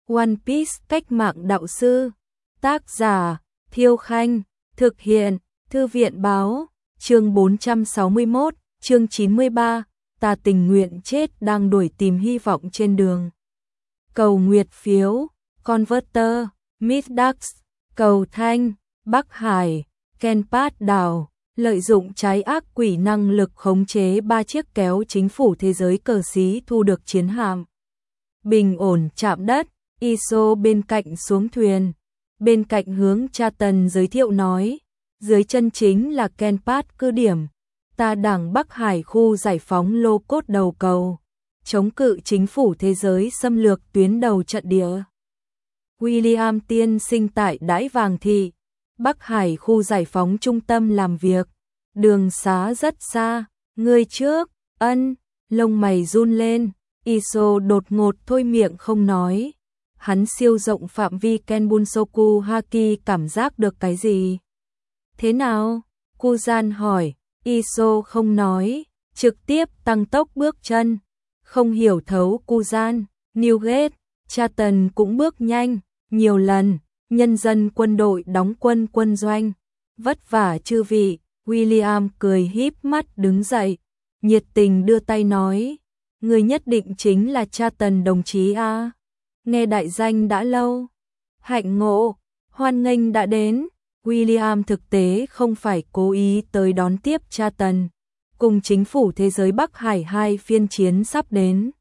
One Piece cách mạng đạo sư. Tác giả Thiêu Khanh. Thực hiện Thư viện báo. Chương 461, chương 93. Ta tình nguyện chết đang đuổi tìm hy vọng trên đường. Cầu nguyệt phiếu. Converter. Middax. Cầu thanh. Bắc Hải. Kenpat đảo. Lợi dụng trái ác quỷ năng lực khống chế 3 chiếc kéo chính phủ thế giới cờ xí thu được chiến hạm. Bình ổn chạm đất. Iso bên cạnh xuống thuyền. Bên cạnh hướng cha Tần giới thiệu nói. Dưới chân chính là Kenpat cứ điểm. Ta đảng Bắc Hải khu giải phóng lô cốt đầu cầu. Chống cự chính phủ thế giới xâm lược tuyến đầu trận địa. William tiên sinh tại Đãi Vàng Thị. Bắc Hải khu giải phóng trung tâm làm việc. Đường xá rất xa. Ngươi trước. Ân. Lông mày run lên. Iso đột ngột thôi miệng không nói. Hắn siêu rộng phạm vi Kenbunsoku Haki cảm giác được cái gì? Thế nào? Kuzan hỏi. Iso không nói. Trực tiếp tăng tốc bước chân. Không hiểu thấu Kuzan. Newgate. Cha Tần cũng bước nhanh. Nhiều lần. Nhân dân quân đội đóng quân quân doanh. Vất vả chư vị. William cười híp mắt đứng dậy. Nhiệt tình đưa tay nói. Người nhất định chính là cha Tần đồng chí a. Nghe đại danh đã lâu. Hạnh ngộ. Hoan nghênh đã đến. William thực tế không phải cố ý tới đón tiếp cha Tần. Cùng chính phủ thế giới Bắc Hải 2 phiên chiến sắp đến.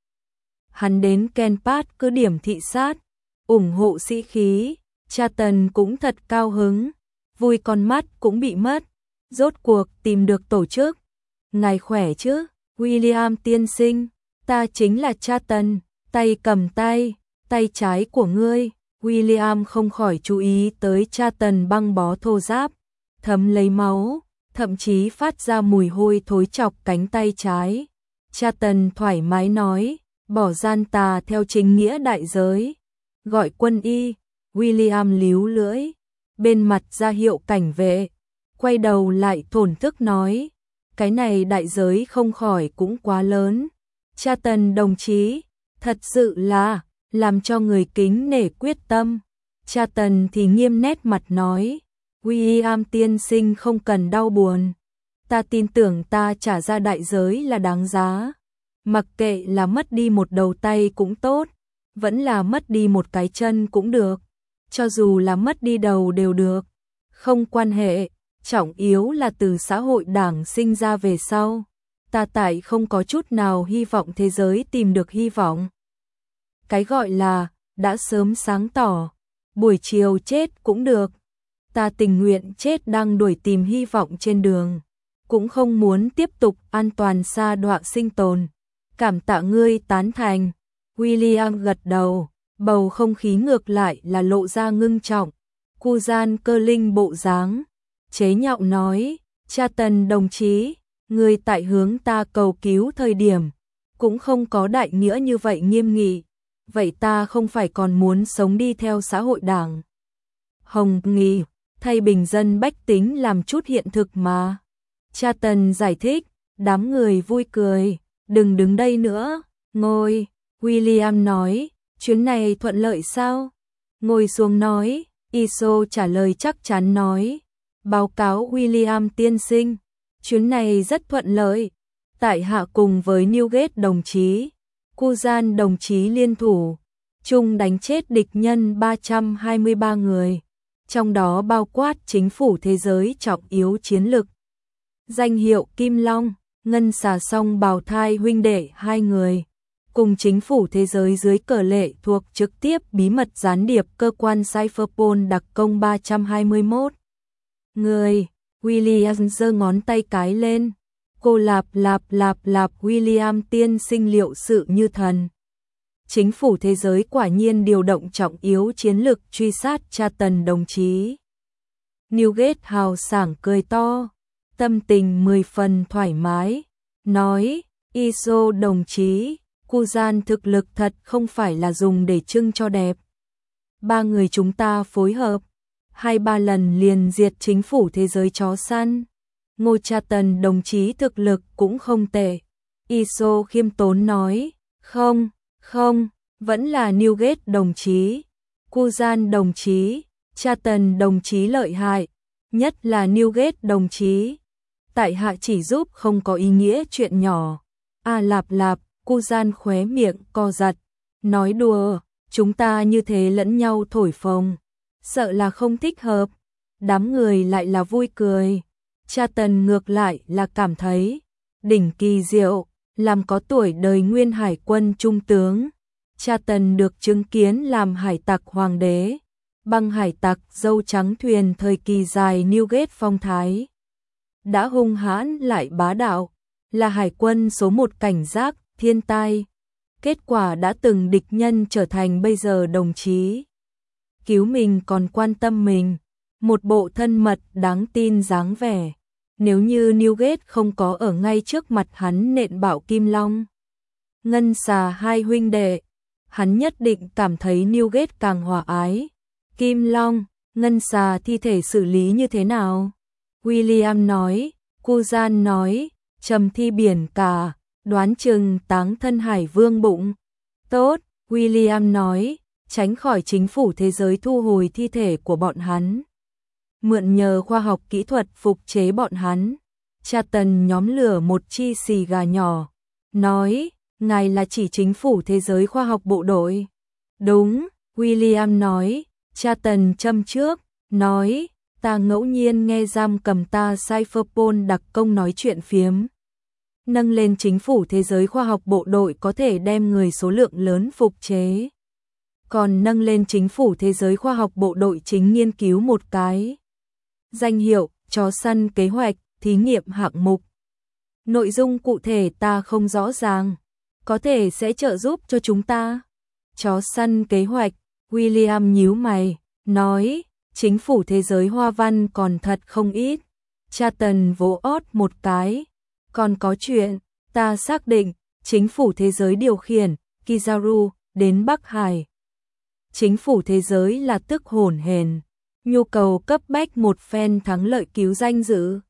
Hắn đến Kenpat cứ điểm thị sát. Ủng hộ sĩ khí. Cha Tần cũng thật cao hứng. Vui con mắt cũng bị mất. Rốt cuộc tìm được tổ chức. Ngài khỏe chứ? William tiên sinh. Ta chính là cha Tần. Tay cầm tay. Tay trái của ngươi. William không khỏi chú ý tới cha Tần băng bó thô ráp. Thấm lấy máu. Thậm chí phát ra mùi hôi thối chọc cánh tay trái. Cha Tần thoải mái nói. Bỏ gian tà theo chính nghĩa đại giới. Gọi quân y. William líu lưỡi. Bên mặt ra hiệu cảnh vệ. Quay đầu lại thổn thức nói. Cái này đại giới không khỏi cũng quá lớn. Cha Tần đồng chí. Thật sự là. Làm cho người kính nể quyết tâm. Cha Tần thì nghiêm nét mặt nói. William tiên sinh không cần đau buồn. Ta tin tưởng ta trả ra đại giới là đáng giá. Mặc kệ là mất đi một đầu tay cũng tốt. Vẫn là mất đi một cái chân cũng được. Cho dù là mất đi đầu đều được. Không quan hệ. Trọng yếu là từ xã hội đảng sinh ra về sau. Ta tại không có chút nào hy vọng thế giới tìm được hy vọng. Cái gọi là, đã sớm sáng tỏ, buổi chiều chết cũng được. Ta tình nguyện chết đang đuổi tìm hy vọng trên đường. Cũng không muốn tiếp tục an toàn sa đọa sinh tồn. Cảm tạ ngươi tán thành. William gật đầu, bầu không khí ngược lại là lộ ra ngưng trọng. Kuzan cơ linh bộ dáng. Chế nhạo nói, cha Tần đồng chí, ngươi tại hướng ta cầu cứu thời điểm. Cũng không có đại nghĩa như vậy nghiêm nghị. Vậy ta không phải còn muốn sống đi theo xã hội đảng. Hồng Nghị, thay bình dân bách tính làm chút hiện thực mà. Cha Tần giải thích, đám người vui cười, đừng đứng đây nữa, ngồi. William nói, chuyến này thuận lợi sao? Ngồi xuống nói, Iso trả lời chắc chắn nói. Báo cáo William tiên sinh, chuyến này rất thuận lợi. Tại hạ cùng với Newgate đồng chí. Kuzan đồng chí liên thủ, chung đánh chết địch nhân 323 người, trong đó bao quát chính phủ thế giới trọng yếu chiến lực. Danh hiệu Kim Long, Ngân Xà Song bào thai huynh đệ 2 người, cùng chính phủ thế giới dưới cờ lệ thuộc trực tiếp bí mật gián điệp cơ quan Cypherpol đặc công 321 người. William giơ ngón tay cái lên. Cô lạp William tiên sinh liệu sự như thần. Chính phủ thế giới quả nhiên điều động trọng yếu chiến lực truy sát cha Tần đồng chí. Newgate hào sảng cười to, tâm tình 10 phần thoải mái, nói, Iso đồng chí, Kuzan thực lực thật không phải là dùng để trưng cho đẹp. 3 người chúng ta phối hợp, 2-3 lần liền diệt chính phủ thế giới chó săn. Ngô cha Tần đồng chí thực lực cũng không tệ. Iso khiêm tốn nói, không, Vẫn là Newgate đồng chí, Curzan đồng chí, Charlton đồng chí lợi hại, nhất là Newgate đồng chí. Tại hạ chỉ giúp không có ý nghĩa chuyện nhỏ. Lạp lạp, Curzan khóe miệng co giật, nói đùa, chúng ta như thế lẫn nhau thổi phồng, sợ là không thích hợp. Đám người lại là vui cười. Charlton ngược lại là cảm thấy đỉnh kỳ diệu, làm có tuổi đời nguyên hải quân trung tướng. Charlton được chứng kiến làm hải tặc hoàng đế, băng hải tặc dâu trắng thuyền thời kỳ dài Newgate phong thái. Đã hung hãn lại bá đạo, là hải quân số một cảnh giác, thiên tai. Kết quả đã từng địch nhân trở thành bây giờ đồng chí. Cứu mình còn quan tâm mình, một bộ thân mật đáng tin dáng vẻ. Nếu như Newgate không có ở ngay trước mặt hắn nện bạo Kim Long, Ngân Xà hai huynh đệ, hắn nhất định cảm thấy Newgate càng hòa ái. Kim Long, Ngân Xà thi thể xử lý như thế nào? William nói, Curzan nói, trầm thi biển cả, đoán chừng táng thân Hải Vương bụng. Tốt, William nói, tránh khỏi chính phủ thế giới thu hồi thi thể của bọn hắn. Mượn nhờ khoa học kỹ thuật phục chế bọn hắn. Charlton nhóm lửa một chi xì gà nhỏ, nói, ngài là chỉ chính phủ thế giới khoa học bộ đội. Đúng, William nói. Charlton châm trước, nói, ta ngẫu nhiên nghe giam cầm ta Cypherpol đặc công nói chuyện phiếm. Nâng lên chính phủ thế giới khoa học bộ đội có thể đem người số lượng lớn phục chế. Còn nâng lên chính phủ thế giới khoa học bộ đội chính nghiên cứu một cái danh hiệu, chó săn kế hoạch, thí nghiệm hạng mục. Nội dung cụ thể ta không rõ ràng, có thể sẽ trợ giúp cho chúng ta. Chó săn kế hoạch, William nhíu mày, nói, chính phủ thế giới hoa văn còn thật không ít. Charlton vỗ ót một cái, còn có chuyện, ta xác định, chính phủ thế giới điều khiển, Kizaru, đến Bắc Hải. Chính phủ thế giới là tức hổn hển, nhu cầu cấp bách một phen thắng lợi cứu danh dự.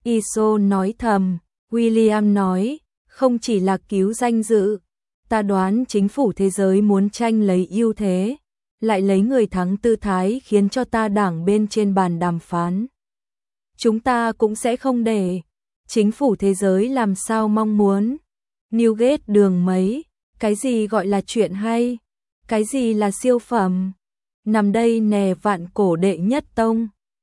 Iso nói thầm, William nói, không chỉ là cứu danh dự, ta đoán chính phủ thế giới muốn tranh lấy ưu thế, lại lấy người thắng tư thái khiến cho ta đảng bên trên bàn đàm phán. Chúng ta cũng sẽ không để chính phủ thế giới làm sao mong muốn. Newgate đường mấy, cái gì gọi là chuyện hay, cái gì là siêu phẩm. Nằm đây nè vạn cổ đệ nhất tông.